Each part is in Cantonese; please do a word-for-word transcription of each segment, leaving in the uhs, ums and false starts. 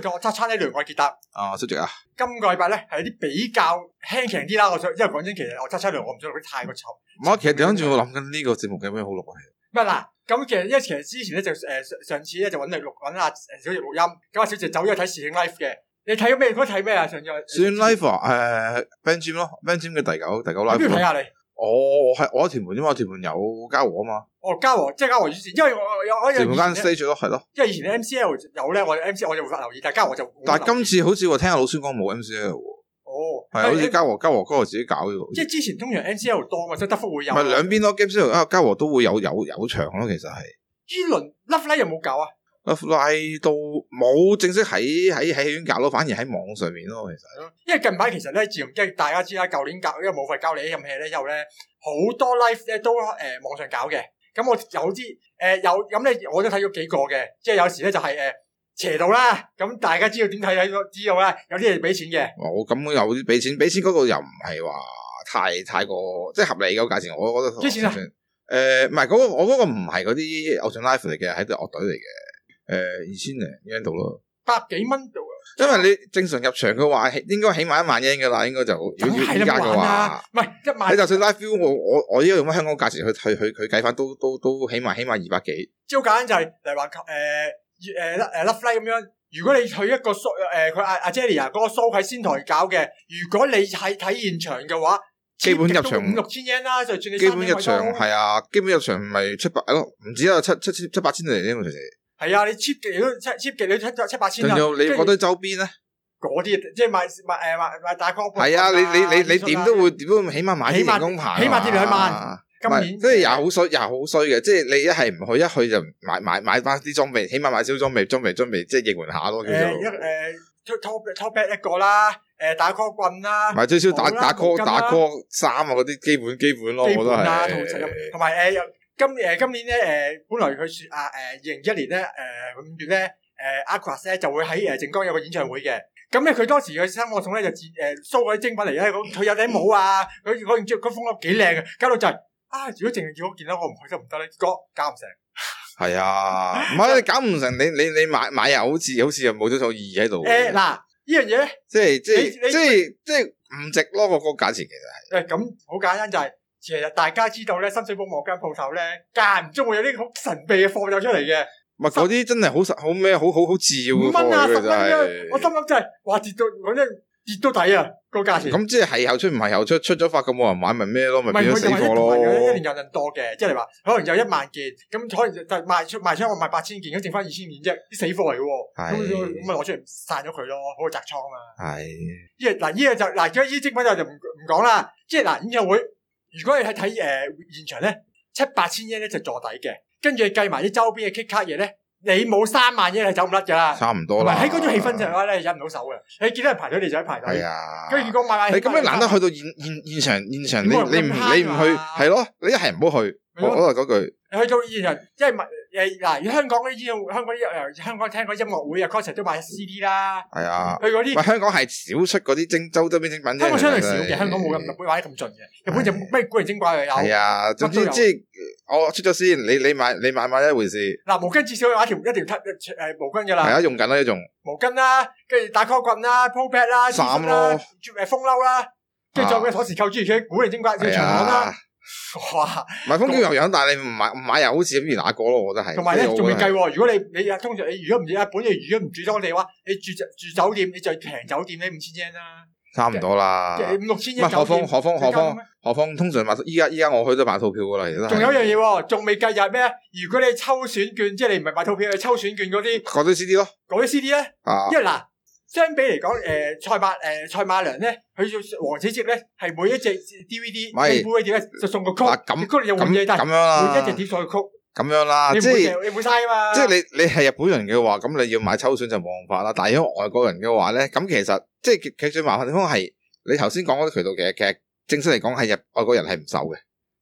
個我揸差呢兩個傑達。 啊，出席啊！ 今個禮拜咧係有啲比較輕強啲啦，我想，因為講真，其實我揸差兩我唔想錄啲太過臭。 唔係，其實調翻轉我諗緊呢個節目有咩好錄啊？ 唔係嗱，咁其實因為其實之前咧就誒上上次咧就揾你錄揾阿小葉錄音，咁阿小姐走咗睇時興 live 嘅。你睇咗咩？嗰睇咩啊？上次時興 live 啊，誒 Ben Jim 咯 ，Ben Jim 嘅第九第九 live。 邊度睇下你？ 我我係我喺屯門啫嘛，屯門有嘉禾啊嘛。哦， 嘉禾即係嘉禾以前，因為我有我有屯門間 stage 咯，係咯。 因為以前 M C L 有咧，我 M C L 我就會留意，但係嘉禾就。 但係今次好似我聽阿老孫講冇 M C L 喎。 哦， 係好似嘉禾嘉禾嗰個自己搞嘅。即係之前通常 M C L 多嘛，即係德福會有。 唔係兩邊咯 ，M C L 啊嘉禾都會有有有場咯，其實係。 呢輪 Love Live 有冇搞啊？ Love Live 都冇正式喺喺喺戲院搞咯，反而喺網上面咯，其實。 因為近排其實咧，自從即係大家知啦，舊年搞因為冇份教你任戲咧，之後咧好多 live 咧都誒、呃、網上搞嘅。咁我有啲誒、呃、有咁咧，我都睇咗幾個嘅。即係有時咧就係、是、誒、呃、邪道啦。咁大家知道點睇睇都知道啦。有啲係俾錢嘅。 我咁有啲俾錢，俾錢嗰個又唔係話太太過即係合理嘅價錢，我覺得。 幾錢啊？ 誒唔係嗰個，我嗰個唔係嗰啲偶像 live 嚟嘅，係隊樂隊嚟嘅。誒，二千零 yen 度咯， 百幾蚊度。 因為你正常入場嘅話，應該起碼一萬 yen 噶啦，應該就如果要依家嘅話， 唔係一萬。 你就算 live view，我我我依家用翻香港價錢去去去佢計翻，都都都起碼起碼二百幾。 即係好簡單就係例如話誒誒誒 Love Live 咁樣，如果你去一個 show 誒佢阿阿 Jelly 啊嗰個 show 喺仙台搞嘅，如果你係睇現場嘅話， 基本入場五六千 yen 啦，就算你基本入場係啊，基本入場唔係七百咯，唔止啊，七七七七八千嚟呢個其實。係啊，你 cheap 極都 cheap 極你七七八千啦。 仲有你嗰堆周邊咧？ 嗰啲即係買買誒買買大康。 係啊，你你你你點都會點都起碼買啲人工牌， 起碼跌兩萬。今年即係又好衰，又好衰嘅。即係你一係唔去，一去就買買買翻啲裝備，起碼買少裝備，裝備裝備即係應援下咯。叫做誒一誒 top top back 一個啦，誒打 call 棍啦， 買最少打打 call 打 call 衫啊嗰啲基本基本咯，我都係。 同埋誒。今誒今年咧誒、呃，本來佢説啊誒二零二一年咧誒五月咧誒 Aquas 咧就會喺誒靜江有個演唱會嘅。咁咧佢當時嘅生活送咧就自誒 show 嗰啲精品嚟咧，佢有頂帽啊，佢嗰件嗰風褸幾靚嘅，搞到就係、是、啊！如果淨係叫嗰件咧，我唔去得唔得咧？哥搞唔成。係啊，唔係你搞唔成，你你你買買又好似好似又冇咗個意義喺度。 誒嗱，呢樣嘢咧， 即係即係即係即係唔值咯，個個價錢其實係。誒咁好簡單就係、是。其實大家知道咧，深水埗某間鋪頭咧，間唔中會有啲好神秘嘅貨走出嚟嘅。 唔係嗰啲真係好實好咩？好好好自要嘅貨嚟嘅真係。 我心諗真係，哇跌到嗰啲跌到底啊個價錢。咁即係係又出唔係又出，出咗發咁冇人買咪咩咯？咪變咗死貨咯。 一年有人多嘅，即係你話可能有一萬件，咁可能就賣出賣出我賣八千件，咁剩翻二千件啫，啲死貨嚟嘅。咁咁咪攞出嚟散咗佢咯，好過砸倉啊嘛。係。因為嗱呢個就嗱，而家呢啲精品就就唔唔講啦。即係嗱演唱會。如果你係睇誒現場咧，七八千yen咧就坐底嘅，跟住計埋啲周邊嘅 K 卡嘢咧，你冇三萬yen係走唔甩噶啦， 差唔多啦。 喺嗰種氣氛上嘅話咧，忍唔到手嘅。你見到人排隊，你就喺排隊。係啊。跟住如果買買， 你咁樣難得去到現現現場現場，你你唔你唔去係咯？你一係唔好去。我我係嗰句。 你去到現場，即係買誒嗱，如果香港嗰啲香港啲誒香港聽嗰音樂會啊 concert 都買 C D 啦。係啊。去嗰啲。香港係少出嗰啲精周周邊精品啫。香港相對少嘅，香港冇咁日本玩得咁盡嘅。日本就咩古靈精怪又有。係啊，總之即係我出咗先，你你買你買買一回事。嗱，毛巾至少買條一條誒毛巾㗎啦。係啊，用緊啦呢種。毛巾啦，跟住打 call 棍啦 pull pad 啦，衫啦，誒風褸啦，跟住再嘅鎖匙扣諸如此類古靈精怪，要長款啦。哇！買風景樣樣，但係你唔買唔買又好似咁如那個咯，我覺得係。同埋咧，仲未計喎。如果你你通常你如果唔住日本，你如果唔住當地嘅話，你住住酒店，你就平酒店咧五千yen啦。差唔多啦。五六千yen。何況何況何況何況通常買依家依家我去都買套票噶啦，其實。仲有一樣嘢喎，仲未計入咩？如果你抽選券，即係你唔係買套票，你抽選券嗰啲。嗰啲 C D 咯。嗰啲 C D 咧。啊。因為嗱。相比嚟講，誒、呃、賽馬誒、呃、賽馬娘咧，佢要王子節咧係每一隻 D V D、D V D 咧就送個曲，曲你又換嘢，但係每一隻碟送個曲，咁樣啦，即係你唔會嘥啊嘛。即係你你係日本人嘅話，咁你要買抽選就冇辦法啦。但係如果外國人嘅話咧，咁其實即係其實最麻煩地方係你頭先講嗰啲渠道嘅，其實正式嚟講係日外國人係唔受嘅。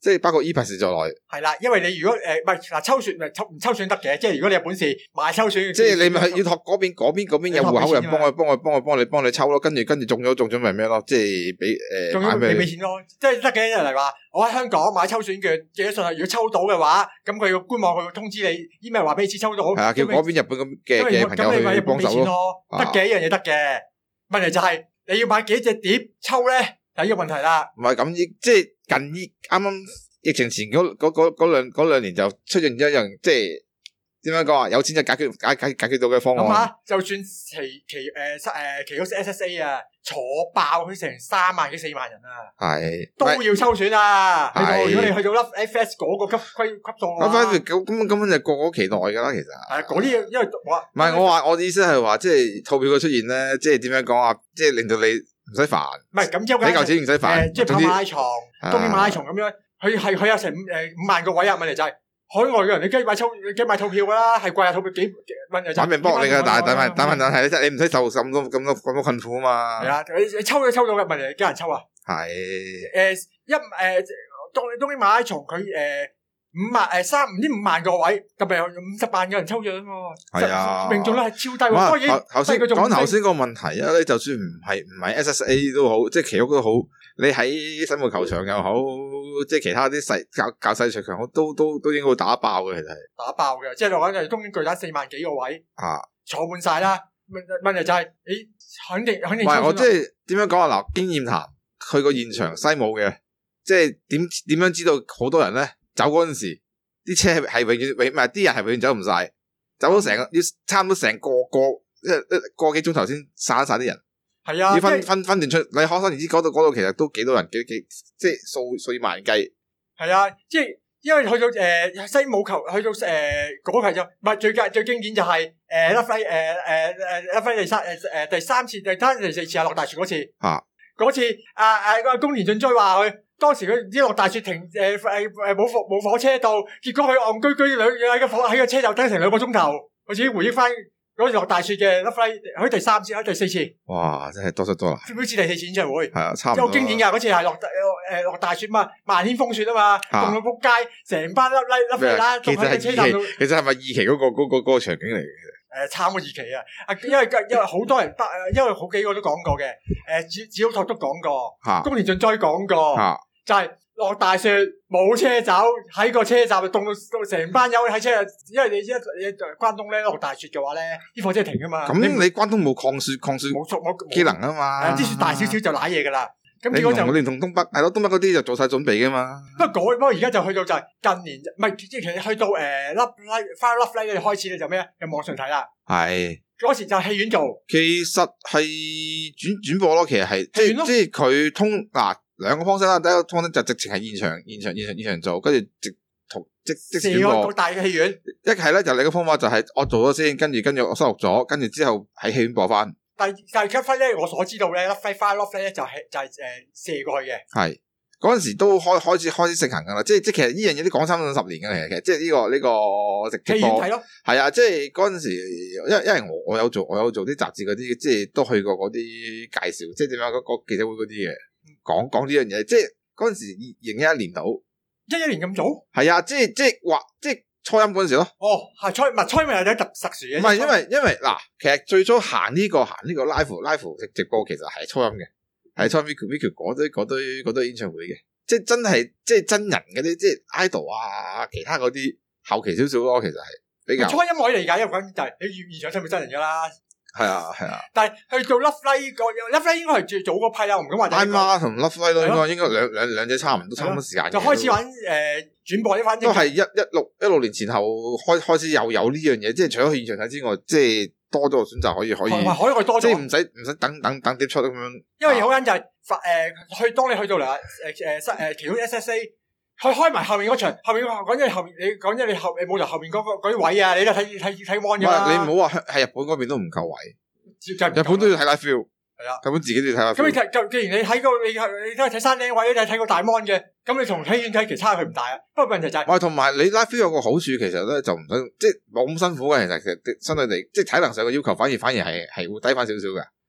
即係包括 E-Pass 在內。 係啦，因為你如果誒唔係嗱抽選咪抽唔抽選得嘅，即係如果你有本事買抽選， 即係你咪要託嗰邊嗰邊嗰邊有戶口人幫我幫我幫我幫你幫你抽咯，跟住跟住中咗中咗咪咩咯，即係俾誒仲要俾俾錢咯，即係得嘅。例如話我喺香港買抽選券，寄咗上去，如果抽到嘅話，咁佢個官網佢會通知你 email 話俾你知抽到。係啊，叫嗰邊日本咁嘅嘅朋友去幫手咯。 得嘅，一樣嘢得嘅。問題就係你要買幾隻碟抽咧，就係呢個問題啦。唔係咁，即係近依啱啱疫情前嗰嗰嗰嗰兩嗰兩年就出現咗一樣，即係點樣講啊？有錢就解決解解解決到嘅方案。 咁啊，就算期期誒誒期嗰 S S A 啊，坐爆佢成三萬幾四萬人啊， 係都要抽選啊！去到如果你去到 F S 嗰個級級級數啊， 咁咁根本根本就個個期待㗎啦，其實係嗰啲嘢，因為我唔係我話我意思係話，即係套票嘅出現咧，即係點樣講啊？即係令到你唔使煩， 唔係咁之後俾嚿錢唔使煩， 即係跑馬拉松、東京馬拉松咁樣，佢係佢有成誒五萬個位啊！問題就係。海外嘅人你梗係買抽，你梗係買套票噶啦，係貴啊套票幾蚊就。 玩命搏你噶，但係但係但係但係即係你唔使受咁多咁多咁多困苦啊嘛。 係啊，你你抽都抽到嘅，問題幾多人抽啊？ 係誒一誒東東京馬拉松佢誒五萬誒三唔知五萬個位，咁咪有五十萬個人抽獎喎。係啊，命中率係超低喎。當然頭先講頭先個問題啊，你就算唔係唔係 S S A 都好，即係奇屋都好，你喺新木球場又好。即係其他啲細較較細場場，都都都應該會打爆嘅，其實係打爆嘅。即係講緊東京巨蛋四萬幾個位啊， 坐滿晒啦。問問題就係、是，誒，肯定肯定。 唔係我即係點樣講啊？嗱，經驗談，去個現場西武嘅，即係點點樣知道好多人咧走嗰陣時，啲車係永遠永唔係啲人係永遠走唔晒，走咗成個要差唔多成個個一一個幾鐘頭先散晒啲人。 係啊， 要分分分段出，你可想而知嗰度嗰度其實都幾多人，幾幾即係數數以萬計。 係啊，即係因為去到誒、呃、西武球，去到誒嗰個係就唔係最最最經典就係誒甩飛誒誒誒甩飛第三誒誒、呃、第三次第三第四次啊落大雪嗰次。 啊， 嗰次啊啊個宮田俊追話佢當時佢唔知落大雪停誒誒誒冇火冇火車到，結果佢戇居居兩喺個火喺個車就等成兩個鐘頭，我自己回憶翻。嗰次落大雪嘅，甩飛喺第三次，喺第四次。 哇，真係多得多啦！ 好似第四次演唱會， 係啊，差唔多。 有經典噶，嗰次係落誒落大雪嘛，漫天風雪啊嘛，凍到仆街，成班甩甩甩飛啦，凍喺車站度。 其實係咪二期嗰個嗰個嗰個場景嚟嘅？ 誒，慘過二期啊！啊，因為因為好多人得，因為好幾個都講過嘅，誒，子子好托都講過，宮田俊哉講過，就係。落大雪冇車走，喺個車站就凍到到成班友喺車，因為你一你關東咧落大雪嘅話咧，啲火車停噶嘛。咁你關東冇抗雪抗雪冇冇機能啊嘛？ 啲雪大少少就瀨嘢噶啦。咁結果就我哋同東北係咯，東北嗰啲就做晒準備噶嘛。 不過不過而家就去到就係近年，唔係即係其實去到誒 Love Live Fire Love Live 開始咧就咩啊？有網上睇啦。係嗰時就戲院做。 其實係轉轉播咯，其實係即係即係佢通嗱。兩個方式啦，第一個方式就直情係現場、現場、現場、現場做，跟住直同即即時轉播。 四個大嘅戲院。一係咧就你個方法就係我做咗先，跟住跟住我收錄咗，跟住之後喺戲院播翻。 但但係 cut 咧，我所知道咧，Fire Fire Love 咧就係就係誒射過去嘅。 係嗰陣時都開開始開始盛行噶啦，即係即係其實呢樣嘢都講三十年嘅其實，即係呢個呢個直播。戲院睇咯。係啊，即係嗰陣時，因為因為我我有做我有做啲雜誌嗰啲，即係都去過嗰啲介紹，即係點樣嗰個記者會嗰啲嘅。講講呢樣嘢，即係嗰陣時二零一一年到一一年咁早， 係啊，即係即係話即係初音嗰陣時咯。 哦，係初唔係初音有啲特特殊嘅。 唔係因為因為嗱，其實最初行呢個行呢個 live live 直直播，其實係初音嘅，係初音 Viku Viku 嗰堆嗰堆嗰堆演唱會嘅，即係真係即係真人嗰啲，即係 idol 啊，其他嗰啲後期少少咯，其實係比較。初音可以理解，因為咁就係你現場真係真人噶啦。係啊係啊，但係去做 Love Live 個 Love Live 應該係最早嗰批啦，我唔敢話。I M A 同 Love Live 都應該應該兩兩兩者差唔多，差唔多時間。就開始玩誒轉播呢番。都係一一六一六年前後開開始又有呢樣嘢，即係除咗去現場睇之外，即係多咗個選擇可以可以。可以多咗，即係唔使唔使等等等碟出咁樣。因為有間就係發誒去當你去到嚟誒誒誒其中 S S A。佢開埋後面嗰場，後面講緊後面，你講緊你後你冇就後面嗰個嗰啲位啊，你都睇睇睇 mon 嘅啦。你唔好話喺日本嗰邊都唔夠位，日本都要睇 live view。係啊，日本自己都要睇 live view。咁你睇，既然你睇個你你都係睇山頂位，你睇個大 mon 嘅，咁你同戲院睇其實差距唔大啊。不過問題就係，喂，同埋你 live view 有個好處，其實咧就唔使即係冇咁辛苦嘅，其實其實相對地，即係體能上嘅要求反而反而係係會低翻少少嘅。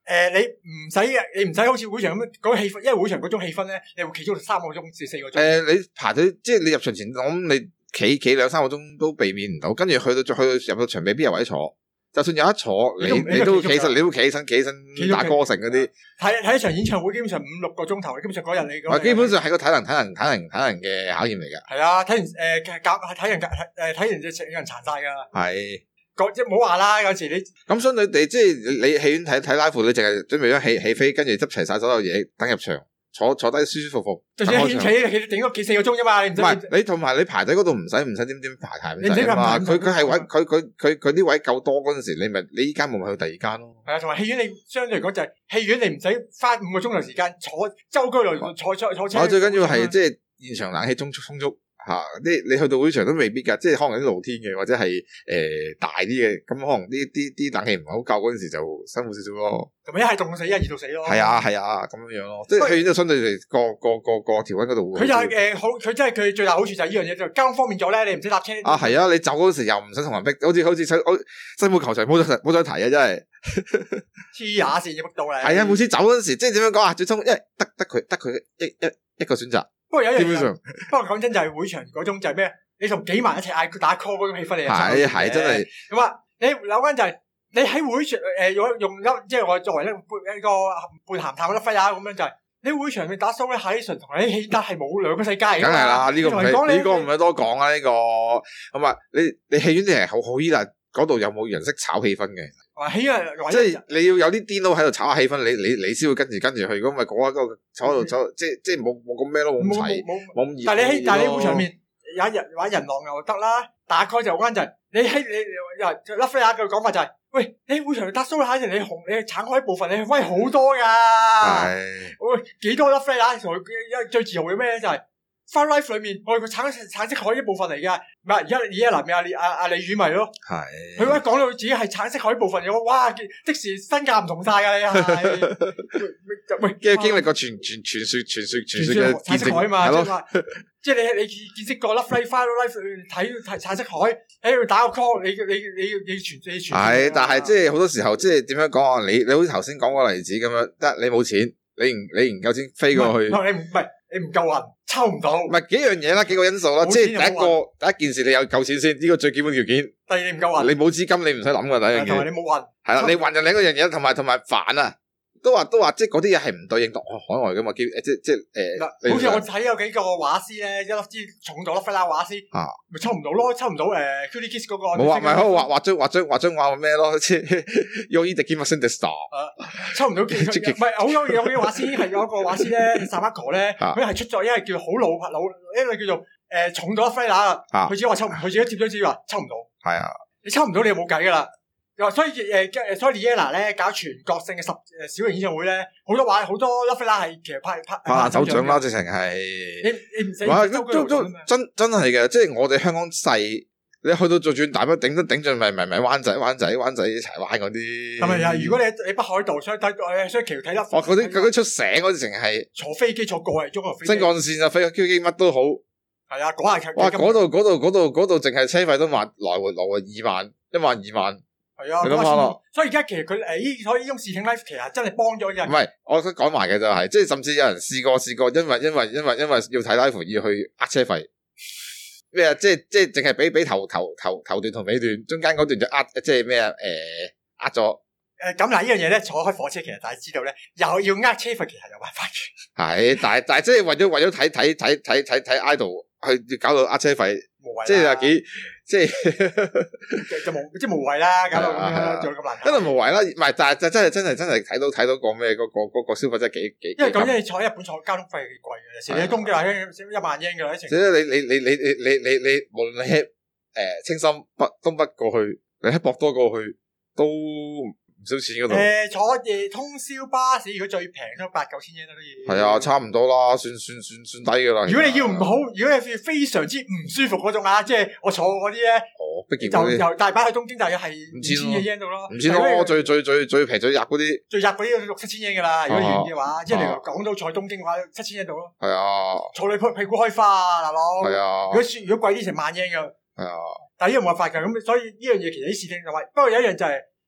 誒，你唔使你唔使好似會場咁嗰個氣氛，因為會場嗰種氣氛咧，你會企咗三個鐘至四個鐘。 誒，你排隊即係你入場前，我諗你企企兩三個鐘都避免唔到，跟住去到再去到入到場未必有位坐。就算有一坐，你你都企實，你都企起身，企起身打歌成嗰啲。睇睇一場演唱會，基本上五六個鐘頭，基本上嗰日你。 啊，基本上係個體能、體能、體能、體能嘅考驗嚟㗎。 係啊，睇完誒夾睇人誒睇完就成有人殘晒㗎。係。即係唔好話啦，有時你。咁相對地，即係你戲院睇睇 live，你淨係準備咗起起飛，跟住執齊晒所有嘢，等入場。坐坐低舒舒服服， 就算企企頂多幾四個鐘啫嘛，你唔係你同埋你排隊嗰度唔使唔使點點排排唔使啊嘛，佢佢係位佢佢佢佢啲位夠多嗰陣時，你咪你依間冇咪去第二間咯。 係啊，同埋戲院你相對嚟講就係戲院你唔使花五個鐘頭時間坐周居來坐坐坐車。 我最緊要係即係現場冷氣充足充足。吓，啲你去到會場都未必噶，即係可能啲露天嘅，或者係誒、呃、大啲嘅，咁可能啲啲啲冷氣唔係好夠嗰陣時就辛苦少少咯。 咁一係凍死，一係熱到死咯。 係啊係啊，咁樣樣咯，即係戲院就相對嚟個個個個調溫嗰度。 佢就係誒好，佢真係佢最大好處就係呢樣嘢，就交通方便咗咧，你唔使搭車。 啊係啊，你走嗰時又唔使同人逼，好似好似新埔球場冇再冇再提啊，真係黐下線嘅逼到咧。 係啊，每次走嗰時，即係點樣講啊？最終因為得得佢得佢一一一個選擇。 不過有一樣嘢，不過講真就係會場嗰種就係咩？你同幾萬一齊嗌打 call 嗰種氣氛嚟嘅。 係係真係。 咁啊，你有關就係你喺會場誒用用即係我作為一一個半鹹淡嘅揮啊咁樣就係你會場面打 solo 喺純同你戲得係冇兩個世界。梗係啦，呢個唔係呢個唔係多講啊呢個。咁啊，你你戲院啲係好好依賴嗰度有冇人識炒氣氛嘅。 戲院即係你要有啲癲佬喺度炒下氣氛，你你你先會跟住跟住去。如果唔係嗰個坐喺度坐，即係即係冇冇咁咩咯，冇咁齊，冇咁熱。 但係你喺但係你會場面有人玩人浪又得啦，打開就關就係你喺你又甩飛下嘅講法就係，喂你會場打 solo 下你紅你橙開部分你威好多噶，喂幾多甩飛下，同因最自豪嘅咩咧就係。翻 live 裏面，我哋個橙橙色海一部分嚟噶，唔係而家而家嗱，咪阿李阿阿李宇咪咯，係佢一講到自己係橙色海部分嘅，哇！即時身價唔同晒噶你係，喂， 經經歷過傳傳傳說傳說傳說嘅橙色海嘛，即係即係你你見識過粒 live 翻 live 裏面睇睇橙色海喺度打個 call，你你你要你傳你傳係，但係即係好多時候即係點樣講啊？你你好似頭先講個例子咁樣，得你冇錢，你唔你唔夠錢飛過去， 你唔唔係。你唔夠運，抽唔到。 唔係幾樣嘢啦，幾個因素啦。即係第一個第一件事，你有夠錢先，呢、這個最基本條件。 第二你唔夠運， 你冇資金，你唔使諗噶。第一樣嘢， 同埋你冇運。 係啦，你運就另一樣嘢，同埋同埋煩啊。都話都話，即係嗰啲嘢係唔對應到海外噶嘛？即即即誒， 嗱，好似我睇有幾個畫師咧，一粒支重咗粒菲拉畫師，啊，咪抽唔到咯，抽唔到誒 Cutie Kiss 嗰個。冇畫咪喺度畫畫張畫張畫張畫咩咯？即係用呢隻 Game of Star。 抽唔到，唔係好有有幾個畫師係有一個畫師咧 Samako 咧，佢係出咗一係叫好老老，一個叫做誒重咗粒菲拉啊，佢自己話抽，佢自己接咗自己話抽唔到。係啊，你抽唔到你就冇計噶啦。又所以誒誒，所以 Liana 咧搞全國性嘅十誒小型演唱會咧，好多話好多 Love Fella 係其實拍拍拍手掌啦，直情係你你唔使都都都真真係嘅，即係我哋香港細，你去到做轉大不頂都頂盡，咪咪咪灣仔灣仔灣仔柴灣嗰啲。 係咪啊？如果你你北海道想睇誒，想橋睇得， 哦嗰啲嗰啲出醒嗰啲，成係坐飛機坐個零鐘啊！ 新幹線啊，飛機機乜都好。 係啊，嗰下哇！嗰度嗰度嗰度嗰度，淨係車費都萬來回來回二萬一萬二萬。 係啊，你諗下咯。所以而家其實佢誒依所以呢種視聽 live 其實真係幫咗人。 唔係，我想講埋嘅就係、是，即係甚至有人試過試過，因為因為因為因為要睇 live 要去呃車費咩啊？即係即係淨係俾俾頭頭頭頭段同尾段，中間嗰段就呃即係咩啊？誒呃咗。 誒咁嗱，呢樣嘢咧坐開火車其實大家知道咧，又要呃車費，其實有辦法嘅。 係，但係但係即係為咗為咗睇睇睇睇睇睇 idol 去搞到呃車費，即係話幾。即係就無即係無謂啦，搞到咁樣做咁難。 真係無謂啦，唔係，但係就真係真係真係睇到睇到個咩嗰個嗰個消費真係幾幾。 因為咁樣你坐喺日本坐交通費幾貴嘅，有時你喺東京話一萬日圓嘅一程。 即係你你你你你你你你無論你喺誒青森北東北過去，你喺博多過去都唔少錢嗰度。 誒，坐夜通宵巴士，如果最平都八九千日都可以。 係啊，差唔多啦，算算算算低噶啦。 如果你要唔好，如果你非常之唔舒服嗰種啊，即係我坐嗰啲咧， 哦，畢竟就由大阪去東京大約係五千嘅 yen 度咯。 唔知咯，我最最最最平最入嗰啲， 最入嗰啲六七千 yen 噶啦。如果遠嘅話，即係你講到坐東京嘅話，七千 yen 度咯。係啊，坐你屁股開花啊，大佬。係啊。如果如果貴啲成萬 yen 噶。係啊。但係呢樣冇辦法噶，咁所以呢樣嘢其實啲視聽就係，不過有一樣就係。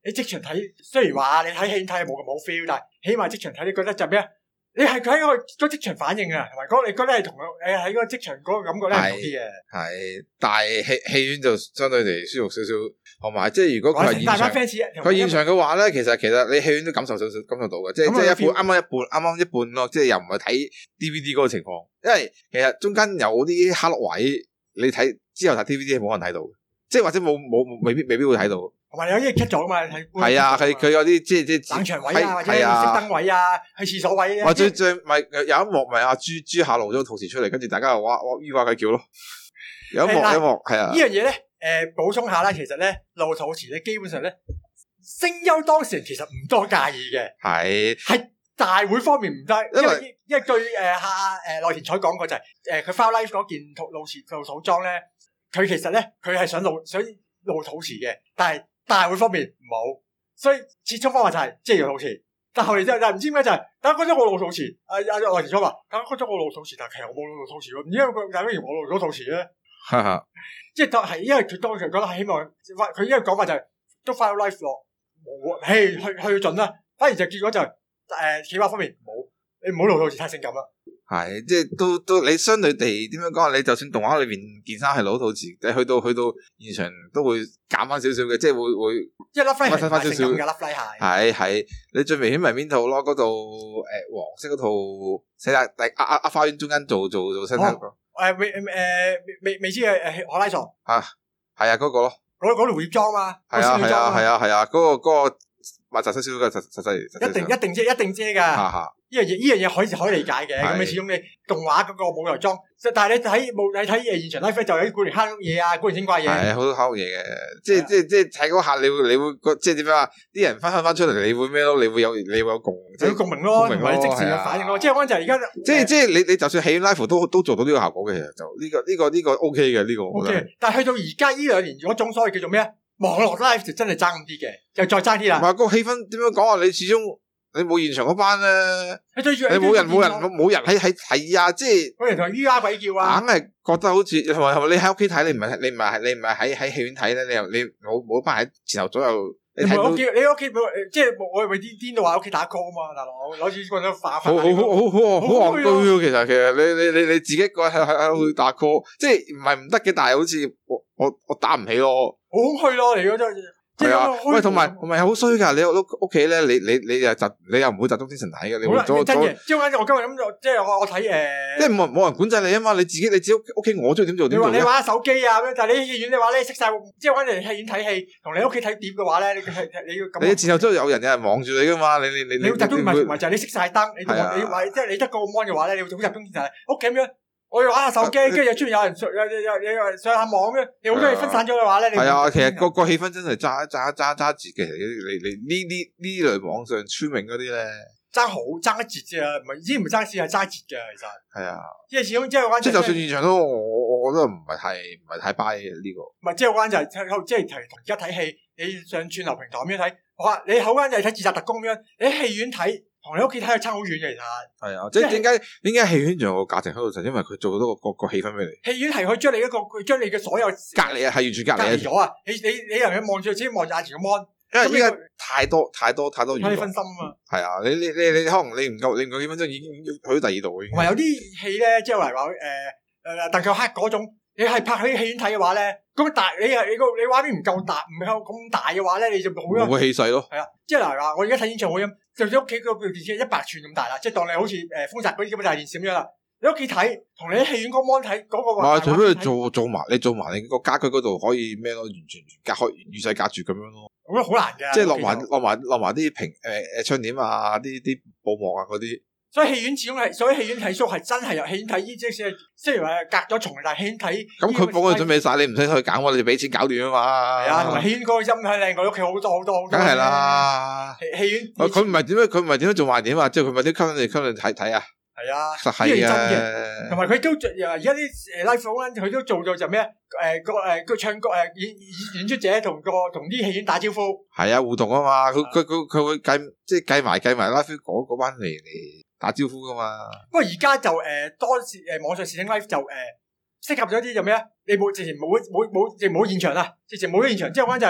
你即場睇，雖然話你睇戲院睇冇咁好 feel， 但係起碼即場睇你覺得就咩啊？你係睇個個即場反應啊，同埋嗰你覺得係同你喺嗰個即場嗰個感覺咧係好啲嘅。 係，但係戲戲院就相對地舒服少少，同埋即係如果佢係現場，佢現場嘅話咧，其實其實你戲院都感受少少感受到嘅，即係即係一半啱啱一半啱啱一半咯，即係又唔係睇 D V D 嗰個情況，因為其實中間有啲黑落位，你睇之後睇 D V D 冇人睇到，即係或者冇冇未必未必會睇到。同埋有啲 cut 咗啊嘛，睇係啊，佢佢有啲即係即係冷場位啊，或者熄燈位啊，去廁所位啊。 或者最咪有一幕咪阿朱朱夏露咗套詞出嚟，跟住大家又哇哇於話佢叫咯。有一幕一幕係啊。呢樣嘢咧，誒補充下啦，其實咧露肚詞咧，基本上咧聲優當事人其實唔多介意嘅。係係大會方面唔得，因為因為據誒下誒內田彩講過就係誒佢 File Life 嗰件露露詞露肚裝咧，佢其實咧佢係想露想露肚詞嘅，但係。大會方面冇，所以始終方法就係即係要露肚詞，但後嚟就就唔知點解就係、是，大家覺得我露肚詞，阿阿內田彩話，大家覺得我露肚詞，但係其實我冇露肚詞喎，唔知點解佢大家認為我露咗肚詞咧？哈哈，即係係因為佢當時覺得係希望，佢因為講法就係、是、都 File Life 咯，冇，嘿去去盡啦，反而就結果就係誒企劃方面冇，你唔好露肚詞太性感啦。係，即係都都你相對地點樣講？你就算動畫裏邊件衫係露肚詞，你去到去到現場都會減翻少少嘅，即係會會一粒 fly 係係性感嘅粒 fly 係。係係，你最明顯咪邊套咯？嗰套誒黃色嗰套，寫啦，第阿阿阿花園中間做做做身體嗰個。誒未誒未未知嘅誒可拉索。 啊，係啊，嗰個咯。 嗰嗰條會裝嘛？ 係啊係啊係啊係啊，嗰個嗰個密實少少嘅實實際。 一定一定遮一定遮㗎。呢樣嘢，呢樣嘢可以可以理解嘅，咁你始終你動畫嗰個冇人裝，但係你睇冇你睇誒現場 live 就有啲古靈黑嘢啊，古靈精怪嘢， 係好多黑嘢嘅，即係即係即係睇嗰下你會你會即係點樣啊？啲人翻翻翻出嚟，你會咩咯？你會有你會有共有共鳴咯，同埋即時嘅反應咯，即係嗰陣就而家即係即係你你就算戲院 live 都都做到呢個效果嘅，其實就呢個呢個呢個 OK 嘅呢個 OK，但係去到而家呢兩年嗰種所謂叫做咩啊？網絡 live 就真係爭啲嘅，就再爭啲啦。 唔係個氣氛點樣講啊？你始終。你冇現場嗰班咧，你冇人冇人冇人喺喺睇啊！即係嗰人同 U R 鬼叫啊！ 硬係覺得好似同埋同埋你喺屋企睇，你唔係你唔係你唔係喺喺戲院睇咧，你又你冇冇班喺前後左右。你喺屋企，你屋企即係我咪癲癲到話屋企打 call 啊嘛，大佬攞住棍都發。 好好好好好好戇居喎！其實其實你你你你自己一個喺喺喺度打 call，即係唔係唔得嘅，但係好似我我我打唔起咯。 好空虛咯，嚟嗰陣。 係啊，喂，同埋同埋好衰噶，你屋屋企咧，你你你又集，你又唔會集中精神睇嘅，你會咗真嘅。即係我今日咁就，即係我我睇誒， 即係冇冇人管制你啊嘛，你自己你自己屋企我中意點做點做。 你話你玩手機啊，但係你戲院你話咧熄晒，即係搵嚟戲院睇戲，同你屋企睇碟嘅話咧，你係你要咁。 你前後都有人有人望住你噶嘛，你你你你要集中唔係唔係就係你熄晒燈，你你話即係你得個 mon 嘅話咧，你會好集中精神。屋企咁樣。我要玩下手機，跟住又出面有人上，有有有人上下網咁樣，你好多嘢分散咗嘅話咧，你係啊，其實個個氣氛真係揸揸揸揸節嘅，你你呢呢呢類網上村明嗰啲咧， 爭好爭一節啫，唔係已經唔係爭一節係爭一節嘅，其實係啊，即係始終即係玩即係就算現場都，我我覺得唔係太唔係太 buy 呢個， 唔係即係玩就係即係同而家睇戲，你上串流平台咁樣睇，哇！你好啱就係睇自殺特攻咁樣，你喺戲院睇。同你屋企睇係差好遠嘅，其實係啊，即係點解點解戲院仲有個價值喺度？就因為佢做到個個個氣氛俾你。 戲院係可以將你一個將你嘅所有隔離啊，係完全隔離咗啊！你你你又望住自己望住眼前個 mon， 因為依家太多太多太多娛樂， 你分心啊嘛。係啊，你你你你可能你唔夠你唔夠幾分鐘已經去到第二度已經。 同埋有啲戲咧，即係例如話誒誒鄧寇克嗰種，你係拍喺戲院睇嘅話咧，咁大你係你個你畫面唔夠大，唔夠咁大嘅話咧，你就好冇個氣勢咯。 係啊，即係例如話我而家睇演唱會咁。就算屋企個部電視一百寸咁大啦，即係當你好似誒豐澤嗰啲咁大電視咁樣啦。你屋企睇同你喺戲院嗰 mon 睇嗰個話， 除非你做做埋，你做埋你個家居嗰度可以咩咯？完全隔開與世隔絕咁樣咯。 我覺得好難嘅。 即係落埋落埋落埋啲屏誒誒窗簾啊，啲啲布幕啊嗰啲。 所以戲院始終係，所以戲院睇 show 係真係有戲院睇呢，即係雖然話隔咗重，但係戲院睇。 咁佢幫佢準備晒，你唔使去揀喎，你就俾錢搞掂啊嘛。係啊，同埋戲院嗰個音響靚過屋企好多好多好多。 梗係啦。戲戲院。佢唔係點樣？佢唔係點樣做賣點啊？即係佢咪啲吸引你吸引你睇睇啊？係啊，實係啊。同埋佢都而家啲誒 live show 佢都做到就咩啊？誒個誒個唱歌誒演演出者同個同啲戲院打招呼。係啊，互動啊嘛。佢佢佢佢會計即係計埋計埋 live 嗰嗰班嚟嚟。打招呼噶嘛？不過而家就誒、呃、多視誒、呃、網上視聽 live 就誒適、呃、合咗啲就咩啊？你冇直情冇冇冇直情冇現場啦，直情冇現場，即係講就係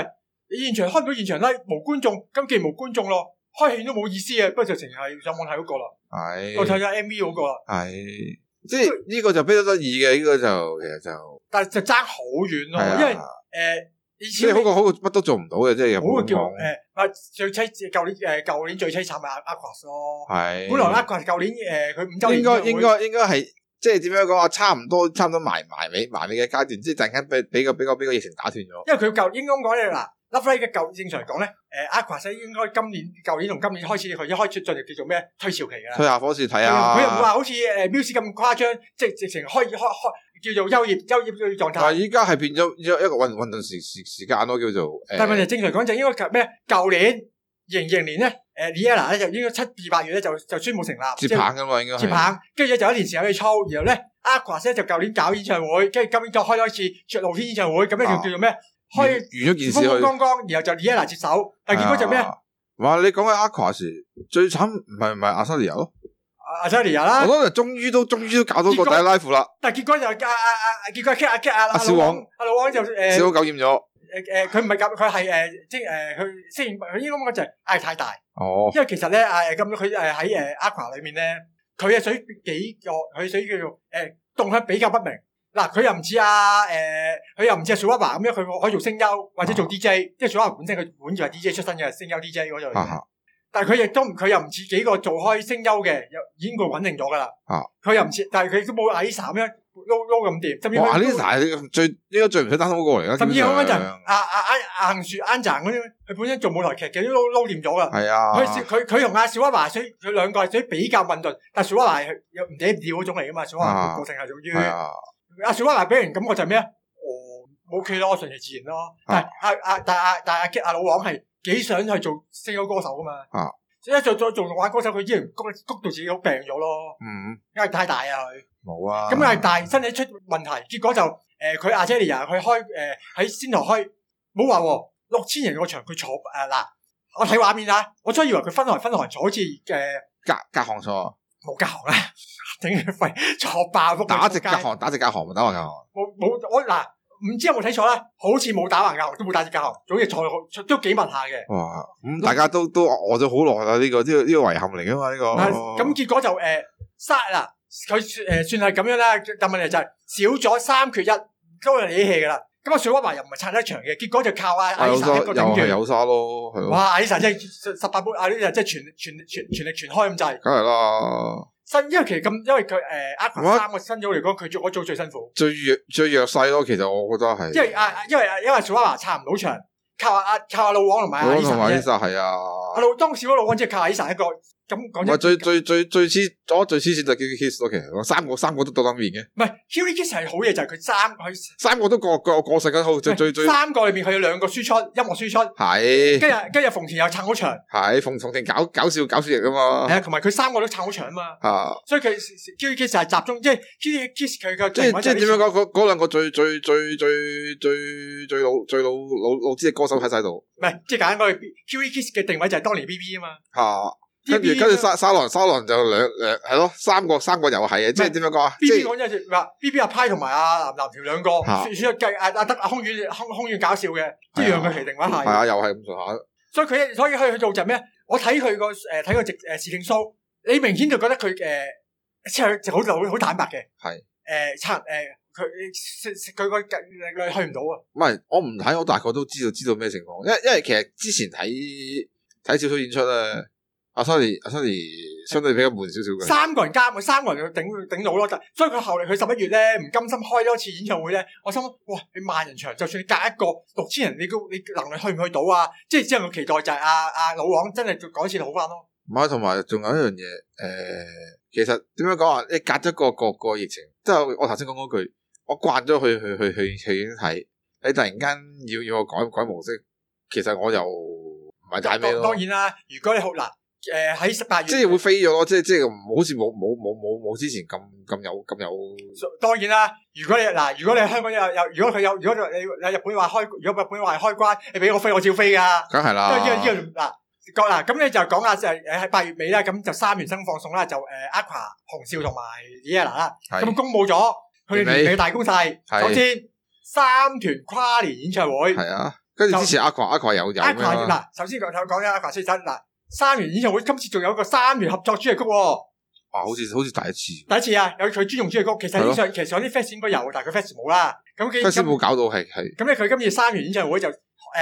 你現場開唔到現場咧，無觀眾，咁既然無觀眾咯，開戲都冇意思啊，不過就淨係上網睇嗰個啦。係。我睇咗 M V 嗰個啦。 係。即係呢個就比較得意嘅，呢個就其實就。但係就爭好遠咯，因為誒。以前即係好過好過乜都做唔到嘅，即係好過叫誒，啊最凄舊年誒舊年最凄慘咪 Aquas 咯，係本來 Aquas 舊年誒佢五周年應該應該應該係即係點樣講啊？差唔多差唔多埋埋尾埋尾嘅階段，即係突然間俾俾個俾個俾個疫情打斷咗。 因為佢舊應該咁講咧嗱，Lovely 嘅舊正常嚟講咧，誒 Aquas 應該今年舊年同今年開始佢一開始進入叫做咩退潮期㗎。 退下火線睇下。 佢又唔會話好似誒 Muse 咁誇張，即係直情開開開。叫做休業休業嘅狀態， 但係依家係變咗一一個運運動時時時間咯，叫做。 但係問題正常講就應該咩？舊年二零二零年咧，誒 Liella 咧就應該七至八月咧就就宣布成立接棒噶嘛，應該接棒，跟住就有一年時間去操，然後咧 Aquas 咧就舊年搞演唱會，跟住今年再開多一次着露天演唱會，咁咧就叫做咩？開完咗件事去， 風風光光，然後就 Liella 接手，但係結果就咩？ 哇！你講緊 Aquas 最慘唔係唔係阿 Azalea 咯？ 阿 Azalea 啦， 我嗰日終於都終於都搞到個第一 live 啦， 但係結果就阿阿阿結果 K 阿 K 阿阿小王阿老王就誒小王感染咗，誒誒佢唔係咁，佢係誒即係誒佢適應，佢應該講就係壓力太大， 哦， 因為其實咧誒咁佢誒喺誒 Aqua 裏面咧，佢嘅水幾個佢水叫做誒動向比較不明，嗱佢又唔似阿誒佢又唔似阿小阿爸咁樣，佢可以做聲優或者做 D J，即係小阿爸本身佢本就係 D J 出身嘅聲優 D J 嗰度。但係佢亦都佢又唔似幾個做開聲優嘅，又已經佢穩定咗噶啦。啊，佢又唔似，但係佢都冇 Alisa 咁樣撈撈咁掂。甚至 Alisa 最應該最唔使擔心嗰個嚟啦。 甚至講緊就阿阿阿杏樹安澤嗰啲，佢本身做舞台劇嘅都撈撈掂咗噶。係啊，佢佢佢同阿小阿爸水，佢兩個係水比較混沌，但係小阿爸係又唔嗲唔吊嗰種嚟噶嘛。小阿爸個性係屬於阿小阿爸俾人感覺就係咩啊？哦，OK 咯，順其自然咯。但係阿阿但係阿但係阿阿老王係。幾想去做聲優歌手噶嘛？啊！所以一做做做動畫歌手，佢依然谷谷到自己好病咗咯。嗯，因為太大啊佢。冇啊。咁係大身體出問題，結果就誒佢 Azalea 佢開誒喺先頭開，冇話喎六千人個場佢坐誒嗱，我睇畫面啊，我真係以為佢分行分行坐好似誒隔隔行坐， 冇隔行啦，頂佢肺坐爆幅。 打直隔行，打直隔行咪打橫隔行。 冇冇我嗱。唔知有冇睇錯啦？好似冇打橫隔行，都冇打直隔行，總之坐都幾密下嘅。哇！咁大家都都餓咗好耐啦，呢個呢個呢個遺憾嚟噶嘛？呢個咁結果就誒嘥啦，佢誒算係咁樣啦。但問題就係少咗三缺一，都係你氣噶啦。咁啊，水屈華又唔係撐得長嘅，結果就靠阿 Alisa 一個頂住。又係有沙咯，係咯。哇！Alisa 真係十八般，阿呢就真係全全全全力全開咁滯。 梗係啦。 新因為其實咁，因為佢誒 Aqua 三個新組嚟講，佢做我做最辛苦， 最弱最弱勢咯。其實我覺得係， 因為啊，因為因為小阿華撐唔到場，靠阿靠阿老王同埋阿 Alisa 係啊。 阿老當時嗰老王即係靠阿 Alisa一個咁講真。 最最最最黐咗最黐線就係 Kiri Kiss 咯。其實三個三個都到得面嘅。 唔係 Kiri Kiss 係好嘢，就係佢三佢三個都各各各食緊好最最最。 三個裏面佢有兩個輸出音樂輸出。係。跟住跟住馮田又撐好場。係馮馮田搞搞笑搞笑型啊嘛。係啊，同埋佢三個都撐好場啊嘛。啊。所以佢 Kiri Kiss 係集中，即係 Kiri Kiss 佢嘅。即係即係點樣講？嗰嗰兩個最最最最最最老最老老老資嘅歌手喺晒度。唔係，即係簡單講，Kiri Kiss 嘅定位就係當年 B B 啊嘛。嚇！跟住跟住沙沙朗沙朗就兩兩係咯，三個三個又係嘅，即係點樣講啊 ？B B 講即係話 B B 阿派同埋阿南南條兩個，選選計阿阿德阿空遠空空遠搞笑嘅，即係讓佢其定位係。係啊，又係咁上下。所以佢所以佢去做就係咩？我睇佢個誒睇個直誒視聽 show，你明顯就覺得佢誒即係就好就好坦白嘅。係誒差誒佢佢個你去唔到啊？唔係我唔睇，我大概都知道知道咩情況，因為因為其實之前睇睇少少演出咧。阿 Sunny 阿 Sunny 相對比較悶少少嘅，三個人加，三個人去頂頂到咯。所以佢後嚟佢十一月咧唔甘心開多次演唱會咧，我心諗哇，你萬人場，就算你隔一個六千人，你都你能力去唔去到啊？即係之後嘅期待就係阿阿老王真係改善好翻咯。唔係，同埋仲有一樣嘢，誒、呃，其實點樣講啊？你隔咗個個個疫情，即係我頭先講嗰句，我慣咗去去去去去影睇，你突然間要要我改改模式，其實我又唔係太咩咯。當然啦，如果你好難。誒喺十八月，即係會飛咗咯，即係即係唔好似冇冇冇冇冇之前咁咁有咁有。當然啦，如果你嗱，如果你香港有有，如果佢有，如果你你日本話開，如果日本話開關，你俾我飛，我照飛噶。梗係啦。因為呢個呢個嗱，講嗱，咁你就講下就誒喺八月尾啦，咁就三原生放送啦，就誒 Aqua、紅少同埋 Liella 啦，咁公佈咗佢哋年尾大攻勢。首先三團跨年演唱會，係啊， 跟住之前 Aqua Aqua 有有 Aqua 嗱，首先講講緊 Aqua 先嗱，三元演唱會今次仲有一個三元合作主題曲喎。 啊，好似好似第一次。 第一次啊，有佢專用主題曲，其實上其實有啲 fest 應該有，但係佢 fest 冇啦。咁佢 fest 冇搞到係係。 咁咧佢今次三元演唱會就誒誒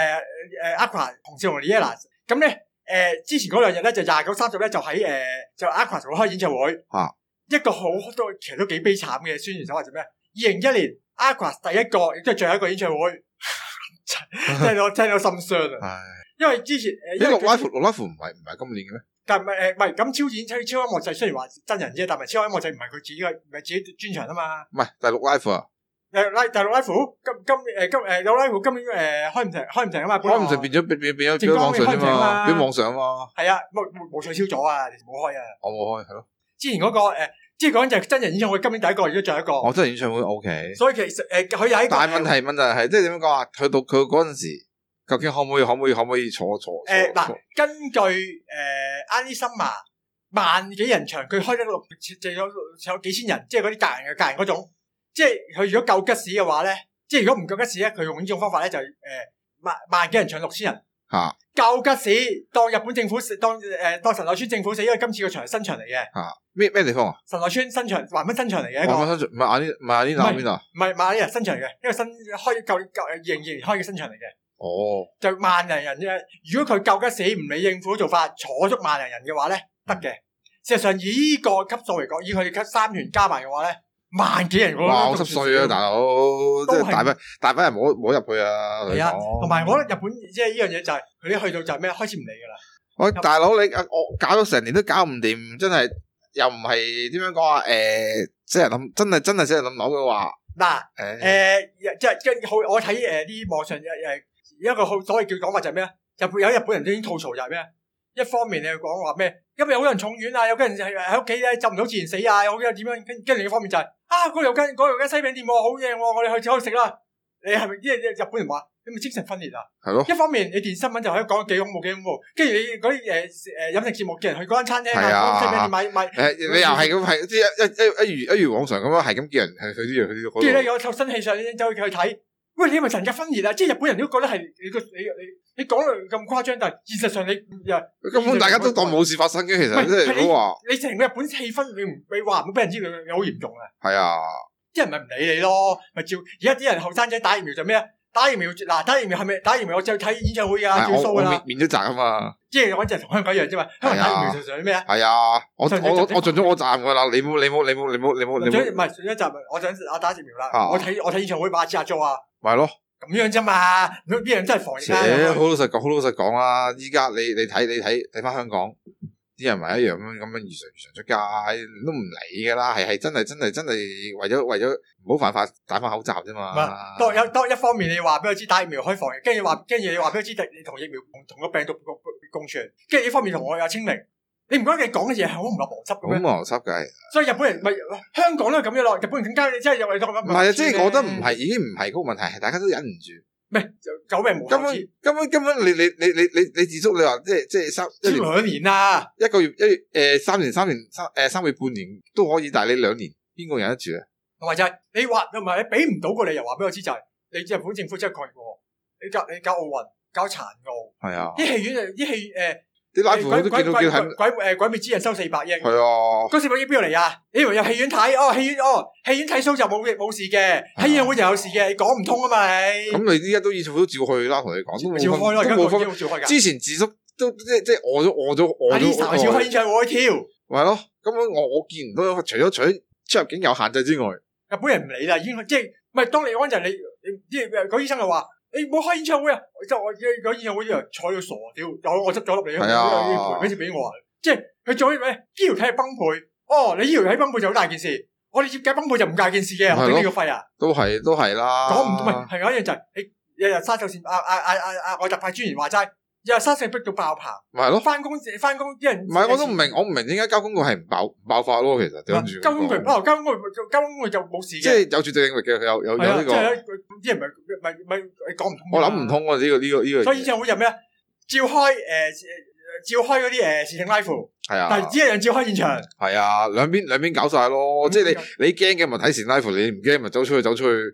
Aqua 洪少同 Liana，咁咧誒之前嗰兩日咧就廿九三十咧就喺誒就 Aqua 同佢開演唱會。啊。一個好都其實都幾悲慘嘅宣傳手法就咩？二零一年 Aqua 第一個亦都係最後一個演唱會，聽到聽到心傷啊！因為之前誒， 因為六 live 六 live 唔係唔係今年嘅咩？ 但唔係誒，唔係咁超演超超音樂祭雖然話真人啫，但係超音樂祭唔係佢自己嘅，唔係自己專場啊嘛。 唔係第六 live 啊！ 誒 live 第六 live 今今誒今誒六 live 今年誒開唔成開唔成啊嘛！ 開唔成變咗變變變咗變咗網上啫嘛，變網上啊嘛。係啊，冇冇取消咗啊！冇開啊！ 我冇開係咯。之前嗰個誒。即係講就係真人演唱會，今年第一個，而家仲有一個。 我真人演唱會 O K。所以其實誒，佢有一個。 但係問題問題係，即係點樣講啊？去到佢嗰陣時，究竟可唔可以可唔可以可唔可以坐坐？ 誒嗱，根據誒 Annie Summer 萬幾人場，佢開咗六，就有有幾千人，即係嗰啲隔人嘅隔人嗰種。即係佢如果夠吉士嘅話咧，即係如果唔夠吉士咧，佢用呢種方法咧就誒萬萬幾人場六千人。嚇！夠吉士，當日本政府當誒當神奈川政府死，因為今次個場係新場嚟嘅。嚇！咩咩地方啊？ 神奈川新場，橫濱新場嚟嘅。 橫濱新場唔係阿呢唔係阿呢嗱邊度？ 唔係馬呢人新場嚟嘅，因為新開舊舊二零二年開嘅新場嚟嘅。 哦， 就萬零人啫。如果佢夠吉士，唔理應付做法，坐足萬零人嘅話咧，得嘅。事實上以呢個級數嚟講，以佢哋三團加埋嘅話咧。萬幾人， 哇！好濕碎啊，大佬，即係大班大班人冇冇入去啊！ 係啊，同埋我覺得日本即係呢樣嘢就係佢一去到就係咩，開始唔理噶啦。 喂，大佬你我搞咗成年都搞唔掂，真係又唔係點樣講啊？誒，即係諗真係真係即係諗樓嘅話，嗱誒即係即係好，我睇誒啲網上誒誒一個好所謂叫講法就係咩啊？日本有日本人都已經吐槽就係咩啊？一方面你又講話咩？今日有好多人重院啊，有啲人係喺屋企咧浸唔到自然死啊，有啲人點樣？跟跟另一方面就係、是、啊，嗰度有間嗰度有間西餅店喎，好正喎，我哋去可以食啦。你係咪啲日本人話你咪精神分裂啊？係咯。一方面你電視新聞就可以講幾恐怖幾恐怖，跟住你嗰啲誒誒飲食節目嘅人去嗰間餐廳啊，西餅店買買誒，你又係咁係即係一一一如一如往常咁樣，係咁叫人係去啲嘢去啲。 跟住咧有套新戲上走去去睇。喂，你係咪人格分裂啊？即係日本人都覺得係你個你你你講到咁誇張，但係事實上你又根本大家都當冇事發生嘅，其實即係好話你成個日本氣氛，你唔你話唔好俾人知道，你好嚴重啊！ 係啊， 啲人咪唔理你咯，咪照而家啲人後生仔打疫苗就咩啊？打疫苗嗱，打疫苗係咪打疫苗？我就睇演唱會啊，照數噶啦， 免咗責啊嘛！ 即係我只係同香港一樣啫嘛，香港打疫苗就係咩啊？ 係啊，我我我盡咗我責任噶啦，你冇你冇你冇你冇你冇你冇唔係盡咗責任，我想我打疫苗啦，我睇我睇演唱會把支阿 Jo 啊， 咪咯。 咁樣啫嘛，呢啲人真係防疫啊！ 好老實講，好老實講啦。依家你你睇你睇睇翻香港啲人咪一樣咁樣咁樣如常如常出街，都唔理噶啦。係係真係真係真係為咗為咗唔好犯法戴翻口罩啫嘛。 當有當一方面你話俾我知打疫苗可以防疫，跟住話跟住你話俾我知你同疫苗同同個病毒共共存，跟住呢方面同我有清零。你唔覺得你講嘅嘢係好唔落邏輯嘅咩？ 好唔邏輯嘅， 所以日本人咪香港都係咁樣咯。日本人更加即係又係咁。唔係啊，即係我覺得唔係，已經唔係嗰個問題，係大家都忍唔住。 唔係久病無孝子。 根本根本你你你你你你自足，你話即係即係三一年兩年啦， 一個月一月誒三年三年三誒三個月半年都可以，但係你兩年邊個忍得住啊？同埋就係你話同埋你俾唔到個理由話俾我知，就係你日本政府真係抗疫喎。你搞你搞奧運搞殘奧係啊，啲戲院誒啲戲誒。啲拉夫都見到見係鬼誒鬼滅之刃收四百億，係啊，嗰四百億邊度嚟啊？你以為入戲院睇哦，戲院哦，戲院睇 show 就冇冇事嘅，喺演唱會就有事嘅，你講唔通啊嘛你？咁你依家都演唱會都照去啦，同你講都照開咯，都冇分照開㗎。之前自足都即即餓咗餓咗餓咗，呢場照開演唱會跳，係咯。咁樣我我見唔到，除咗除咗出入境有限制之外，日本人唔理啦，已經即係唔係當你嗰陣你你啲嗰醫生就話。你冇開演唱會啊！即係我嗰演唱會啲人坐到傻屌，有我執咗粒嚟啊！賠俾錢俾我啊！即係佢做啲咩？醫療體系崩潰哦！你醫療體系崩潰就好大件事，我哋業界崩潰就唔大件事嘅，我頂你個肺啊！都係都係啦。講唔唔係係有一樣就係你日日沙手線啊啊啊啊啊！我特派專員話齋。又沙石逼到爆棚，咪係咯？翻工翻工啲人唔係，我都唔明，我唔明點解交通工具係唔爆唔爆發咯？其實跟住交通工具哦，交通工具交通工具就冇事嘅，即係有絕對領域嘅，有有有呢個。即係啲人咪咪咪講唔通。我諗唔通喎呢個呢個呢個。所以演唱會入咩啊？召開誒召開嗰啲誒視聽 live 係啊，但係只係人召開現場係啊，兩邊兩邊搞晒咯。即係你你驚嘅咪睇視聽 live，你唔驚咪走出去走出去。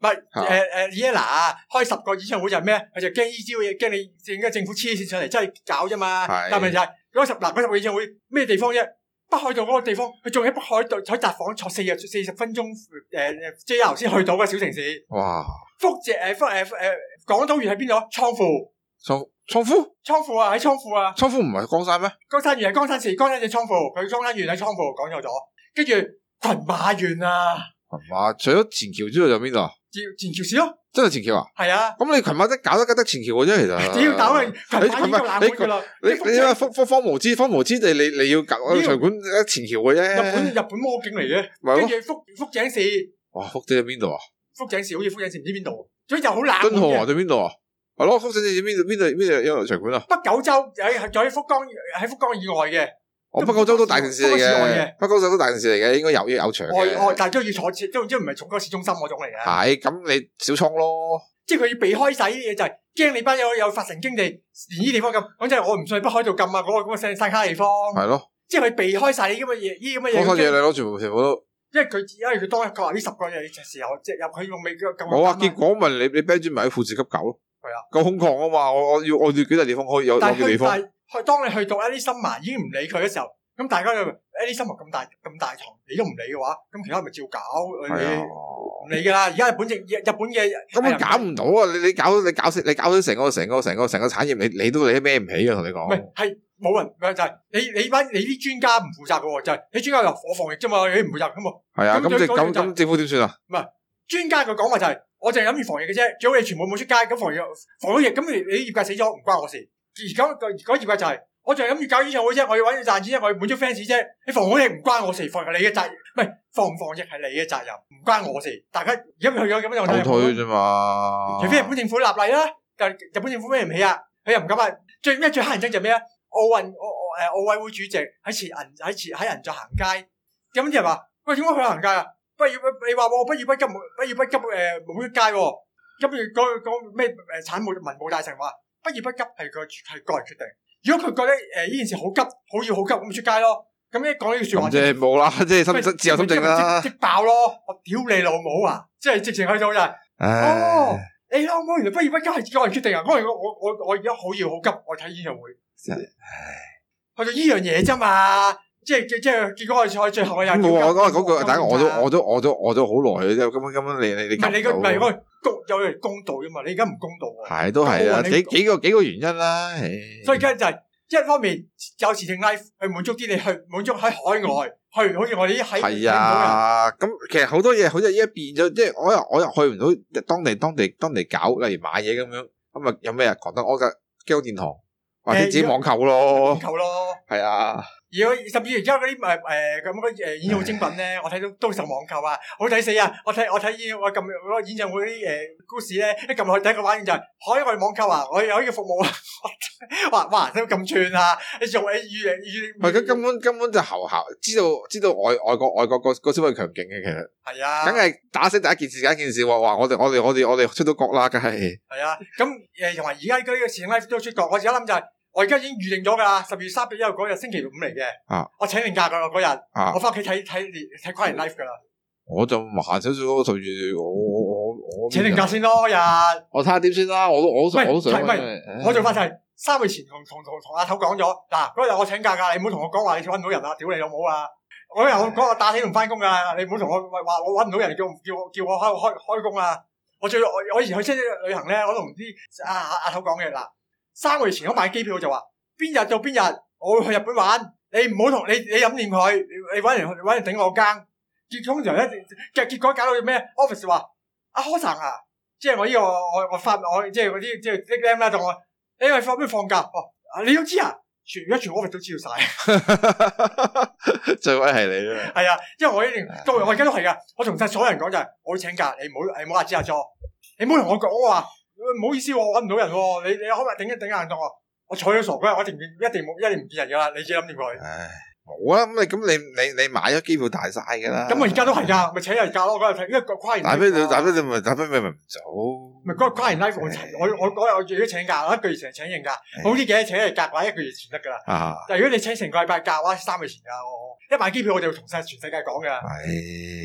係誒誒 Ella 啊，開十個演唱會就係咩？佢就驚呢招嘢，驚你整個政府黐線上嚟，真係搞啫嘛。但係就係嗰十嗱嗰十個演唱會咩地方啫？北海道嗰個地方，佢仲喺北海道喺札幌坐四日四十分鐘誒誒 J R 先去到嘅小城市。 哇！ 福井誒福誒誒廣島縣喺邊度啊？倉庫。 倉倉庫？ 倉庫啊，喺倉庫啊。倉庫唔係江山咩？ 江山縣係江山市，江山市倉庫，佢江山縣喺倉庫，講錯咗。跟住群馬縣啊。群馬除咗前橋之外，仲有邊度啊？ 前橋市咯。真係前橋啊？係啊。咁你群馬得搞得得前橋嘅啫，其實。只要搞嘅群馬已經夠冷門噶啦。你你你話方方無知方無知地，你你要搞場館前橋嘅啫。日本日本魔境嚟嘅。跟住福福井市。哇！福井喺邊度啊？福井市好似福井市唔知邊度，所以就好冷門嘅。敦賀啊？定邊度啊？係咯，福井市邊度邊度邊度有場館啊？北九州喺喺福岡喺福岡以外嘅。我北九州都大城市嚟嘅，北九州都大城市嚟嘅，應該有有場嘅。外外，但係都要坐車，都即係唔係從嗰個市中心嗰種嚟嘅。係，咁你小倉咯。即係佢要避開晒啲嘢，就係驚你班友有發神經地，連呢地方咁。講真係，我唔信北海道咁啊，嗰個咁嘅山山卡地方。係咯。即係佢避開晒呢啲咁嘅嘢，呢啲咁嘅嘢。多嘢你攞全部全部都。因為佢因為佢當日佢話呢十個嘢嘅時候，即係入佢用未咁。冇啊，結果咪你你 band 住咪喺富士急搞咯。係啊。夠空曠啊嘛，我我要我要幾笪地方可以有有嘅地方。但係去當你去到一啲深埋已經唔理佢嘅時候。咁大家就誒啲生物咁大咁大堂，你都唔理嘅話，咁其他咪照搞，你唔理噶啦。而家日本政日本嘅根本搞唔到啊！你你搞你搞你搞到成個成個成個成個產業，你你都你孭唔起嘅，同你講。唔係係冇人，就係你你班你啲專家唔負責嘅喎，就係你專家又我防疫啫嘛，你唔負責咁喎。係啊，咁咁咁政府點算啊？唔係專家嘅講話就係，我淨係諗住防疫嘅啫，最好你全部冇出街，咁防疫防疫，咁你你業界死咗唔關我事。而家個而家業界就係。我就係諗住搞演唱會啫，我要搵你賺錢啫，我要滿足 fans 啫。你防疫唔關我事，防疫係你嘅責任，唔係防唔防疫係你嘅責任，唔關我事。大家而家去咗咁樣，後退啫嘛。除非日本政府立例啦，但係日本政府孭唔起啊，佢又唔敢啊。最咩最乞人憎就咩啊？奧運我我誒奧委會主席喺前銀喺前喺人在行街，咁啲人話喂，點解佢行街啊？不如你話我不如不急，不如不急誒冇出街喎。跟住嗰嗰咩誒產務文部大臣話不如不急係個係個人決定。如果佢覺得誒呢件事好急，好要好急，咁咪出街咯。咁一講呢句說話，即係冇啦，即係心自由心證啦，即爆咯！我屌你老母啊！即係直情去到就係，哦，你老母原來不如不急係個人決定啊！我我我我而家好要好急，我睇演唱會，真係，去到呢樣嘢啫嘛。即係即係結果我最最後我又冇啊！嗰個嗰個，但係我都我都我都我都好耐嘅啫。根本根本你你你唔係你個唔係嗰個公有人公道啫嘛？你而家唔公道喎。係都係啊！幾幾個幾個原因啦。所以而家就係一方面有時聽 live 去滿足啲你去滿足喺海外去，好似我哋啲喺係啊。咁其實好多嘢好似依家變咗，即係我又我又去唔到當地當地當地搞，例如買嘢咁樣咁啊，有咩啊？講得我嘅基督殿堂或者自己網購咯，網購咯，係啊。而我甚至而家嗰啲誒誒咁嗰誒演唱會精品咧，我睇到都受網購啊，好睇死啊！我睇我睇演我撳嗰個演唱會啲誒故事咧，一撳落去第一個反應就係海外網購啊！我有呢個服務啊！哇哇都咁串啊！你仲你預預唔係佢根本根本就後效，知道知道外外國外國個個消費強勁嘅其實係啊，梗係打死第一件事第一件事話話我哋我哋我哋我哋出到國啦，梗係係啊！咁誒同埋而家嗰個視聽 live 都出國，我而家諗就係。我而家已經預定咗噶啦，十月三十一號嗰日星期五嚟嘅，啊、我請定假噶啦嗰日，啊、我翻屋企睇睇睇跨年 live 噶啦。我就慢少少，隨住我我我請定假先咯日。我睇下點先啦，我都我都我都想。唔係我做法就係三個月前同同同同阿頭講咗，嗱嗰日我請假噶，你唔好同我講話你搵唔到人啦，屌你老母啊！嗰日我講我打死唔翻工噶，你唔好同我話我搵唔到人，叫叫我叫我開開開工啊！我最我我以前去出旅行咧，我都同啲阿阿阿頭講嘅嗱。三個月前我買機票就話邊日到邊日我會去日本玩，你唔好同你你諗掂佢，你搵人搵人頂我更，結通常咧結結果搞到咩 office 話阿柯生啊，即係我呢、這個我我發我即係嗰啲即係啲 M 啦，同我你係放咩放假哦？你都知啊，全而家全 office 都知道晒，最威係你啦，係啊，因為我一定都我而家都係噶，我同晒所有人講就係我會請假，你唔好你唔好話知阿 Jo，你唔好同我講我話。唔好意思，我搵唔到人喎。你你可唔可以頂一頂硬檔啊？我坐咗傻嗰日，我一定一定冇一定唔見人噶啦。你自己諗掂佢。唉，冇啊。咁你咁你你你買咗機票大晒噶啦。咁我而家都係噶，咪請日假咯。嗰日睇，因為跨年。大飛你大飛你咪大飛咪咪唔走。咪嗰日跨年 live 我我我嗰日我自己請假，我一個月前請應假，好啲嘅請日假或者一個月前得噶啦。啊！但係如果你請成個禮拜假，或者三個月前假，我一買機票我就同晒全世界講噶。係。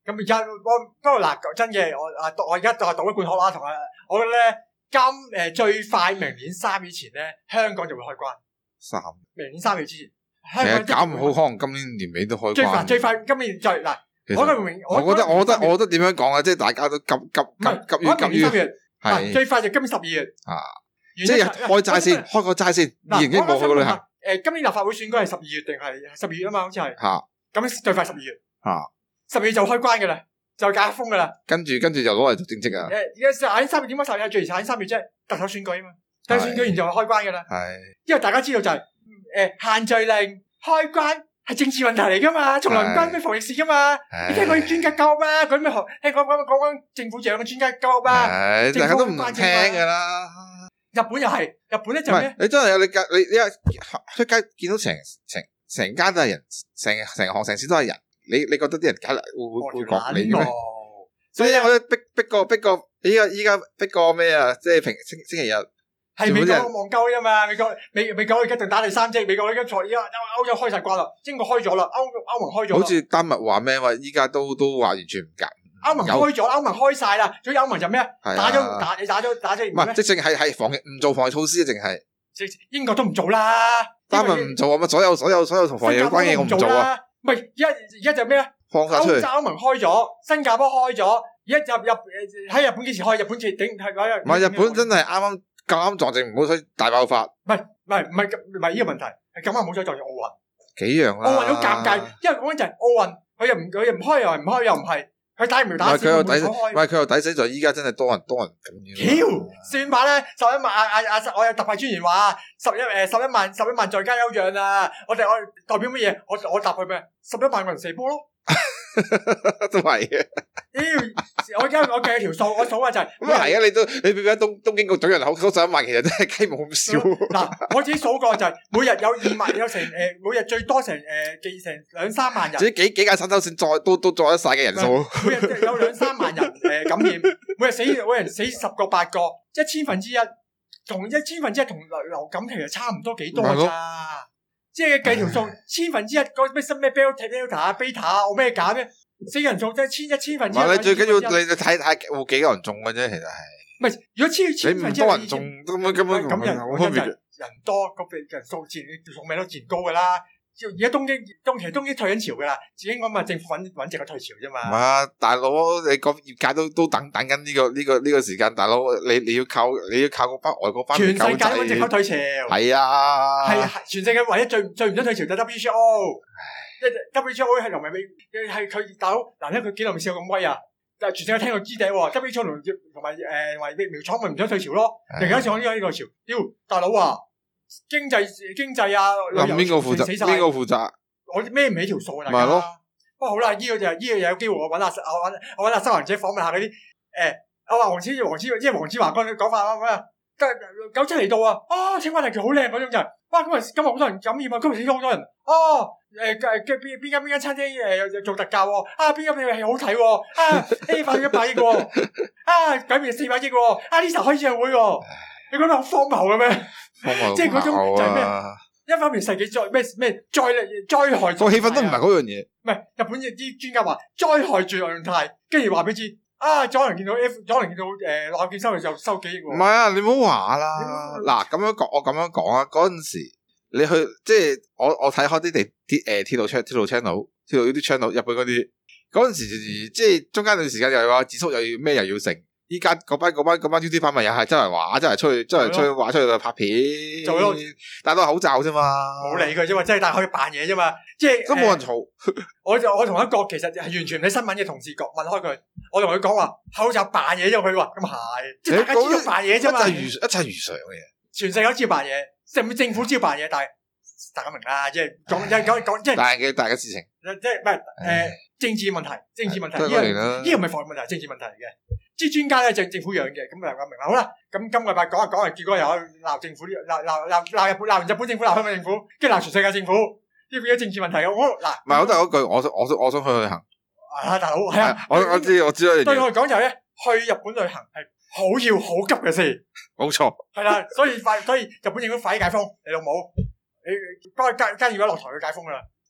咁而家我不過嗱講真嘅，我啊我而家就係賭一罐可樂同啊，我覺得咧今誒最快明年三月前咧，香港就會開關。三明年三月之前， 香港其實搞唔好，可能今年年尾都開關。 最快最快今年就嗱，我覺得明我覺得我覺得我覺得點樣講啊？即係大家都急急急急於急於係最快就今年十二月啊， 即係開齋先，開個齋先。二零一五去過旅行。 誒，今年立法會選舉係十二月定係十二月啊嘛？好似係吓， 咁最快十二月吓， 十二月就開關噶啦，就解封噶啦。 跟住跟住就攞嚟做正職啊！ 誒，而家喺三月點解十月最遲喺三月啫？特首選舉啊嘛，特首選舉完就開關噶啦。係，因為大家知道就係誒限聚令開關係政治問題嚟噶嘛，從來唔關咩防疫事噶嘛。你聽過啲專家講咩？嗰啲咩學聽講講講講政府養嘅專家講咩？ 係，大家都唔聽噶啦。 日本又係，日本咧就咩？ 你真係有你隔你你出街見到成成成間都係人，成成行成市都係人。你你覺得啲人梗係會會會講你咩？所以咧，我覺得逼逼個逼個依家依家逼個咩啊？即係平星星期日係美國戇鳩啊嘛！美國美美國而家仲打第三劑，美國而家坐依家歐歐洲開晒關啦，英國開咗啦，歐歐盟開咗。 好似丹麥話咩話？依家都都話完全唔夾。歐盟開咗，歐盟開晒啦。所以歐盟就咩啊？打咗打你打咗打咗。 唔係，即係淨係係防疫唔做防疫措施，淨係。 英國都唔做啦。 丹麥唔做啊嘛，所有所有所有同防疫有關嘢我唔做啊。 唔係，而家而家就咩啊？ 放晒出去。 歐盟開咗，新加坡開咗，而家入入喺日本幾時開？日本決定係嗰日。 唔係日本真係啱啱咁啱撞正唔好彩大爆發。 唔係唔係唔係唔係呢個問題，係咁啱冇彩撞正奧運。 幾樣啦。 奧運好尷尬，因為講緊就係奧運，佢又唔佢又唔開又唔開又唔係。佢打唔苗打死， 佢又抵死，唔係佢又抵死在依家真係多人多人咁樣。 屌，算吧咧，十一萬啊啊啊！我有特派專員話十一誒十一萬十一萬在家休養啊！我哋我代表乜嘢？我我答佢咩？十一萬個人射波咯， 都係嘅。 屌，我而家我計條數，我數下就係咁係啊！你都你俾翻東東京個總人口嗰十一萬，其實真係雞毛咁少。 嗱，我自己數過就係每日有二萬，有成誒，每日最多成誒幾成兩三萬人。 自己幾幾間新州線再都都載得晒嘅人數。 每日有兩三萬人誒感染，每日死每人死十個八個，一千分之一，同一千分之一同流流感其實差唔多幾多咋？即係計條數，千分之一嗰咩新咩 Delta Delta 啊 Beta 啊，我咩假咩？死人數即係千一千分之一。 你最緊要你睇睇會幾個人中嘅啫，其實係。 唔係，如果超千分之一， 你唔多人中，根本根本咁人本身就人多，個人數自然數命都自然高噶啦。而家東京東其實東京退緊潮噶啦，只應該咪政府穩穩陣個退潮啫嘛。 唔係啊，大佬，你個業界都都等等緊呢個呢個呢個時間，大佬你你要靠你要靠嗰班外國班。全世界都穩陣個退潮。係啊。係全世界唯一最最唔想退潮就 W H O。即係 W H O 係同埋美係佢大佬嗱，因為佢幾耐未試過咁威啊！但係全世界聽過支笛喎 ，W H O 同同埋誒同埋疫苗廠咪唔想退潮咯，突然間上呢個呢個潮，屌大佬啊！經濟經濟啊， 咁邊個負責？邊個負責？ 我孭唔起條數啊！ 咪係咯。 不過好啦，呢個就係呢個有機會，我揾下我揾我揾下收銀姐訪問下嗰啲誒，我話黃子黃子，即係黃子華嗰個講法咩啊？九七嚟到啊！啊，青灣大橋好靚嗰種就係，哇！今日今日好多人感染啊，今日死咗好多人。哦，誒嘅嘅邊邊間邊間餐廳誒做特價喎？啊，邊間邊係好睇喎？啊 ，A 發咗一百億喎！啊，改變四百億喎！啊，呢時候開演唱會喎！你覺得好荒謬嘅咩？即係嗰種就係咩？一方面世紀災咩咩災災害， 個氣氛都唔係嗰樣嘢。 唔係日本啲專家話災害最狀態，跟住話俾你知啊，可能見到 F，可能見到誒內建收嘅時候收幾億喎。 唔係啊，你唔好話啦。嗱咁樣講，我咁樣講啊。嗰陣時你去即係我我睇開啲地鐵誒鐵路 channel 鐵路 channel 鐵路啲 channel 日本嗰啲嗰陣時，即係中間段時間又話指數又要咩又要成。依家嗰班嗰班嗰班 YouTuber 咪又係周圍話，周圍出去，周圍出去話出去拍片，做咯，戴到口罩啫嘛，冇理佢啫嘛，即係戴可以扮嘢啫嘛，即係都冇人嘈。 我就我同一個其實係完全唔睇新聞嘅同事講問開佢，我同佢講話口罩扮嘢啫，佢話咁係，即係大家知道扮嘢啫嘛， 一切如一切如常嘅嘢， 全世界都知道扮嘢，甚至政府知道扮嘢，但係大家明啦，即係講講講即係大嘅大嘅事情，即係唔係誒政治問題，政治問題呢個呢個唔係防疫問題，係政治問題嚟嘅。啲專家咧就政府養嘅，咁大家明啦。好啦，咁今個禮拜講下講下，結果又鬧政府，鬧鬧鬧鬧日本，鬧完日本政府，鬧香港政府，跟住鬧全世界政府，呢變咗政治問題嘅。我嗱，唔係我都係嗰句，我想我想我想去旅行。啊，大佬係啊，我我知我知啦。對我嚟講就係咧，去日本旅行係好要好急嘅事。冇錯。係啦，所以快，所以日本政府快啲解封，你老母，你幫佢加加二位落台去解封啦。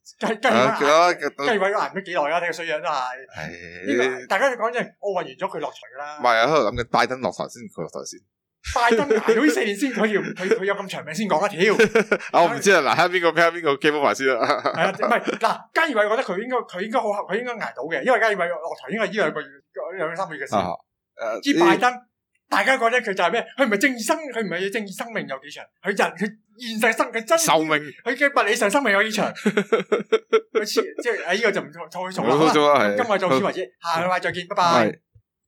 跟跟跟住位捱咗幾耐啦？睇個衰樣都係。係。大家講真，奧運完咗佢落台㗎啦。 唔係啊，喺度諗緊拜登落台先，佢落台先。 拜登捱到呢四年先，佢要佢佢有咁長命先講一條。 我唔知啊，嗱，睇下邊個睇下邊個 game over 先啦。 係啊，唔係嗱，菅義偉覺得佢應該佢應該好佢應該捱到嘅，因為菅義偉落台應該係呢兩個月兩三個月嘅事。誒，至拜登。大家覺得佢就係咩？佢唔係正義生，佢唔係正義生命有幾長？佢就佢現實生佢真壽命， 佢嘅物理上生命有幾長？佢即係誒呢個就唔錯錯咗啦。今日就此為止，下個禮拜再見，拜拜。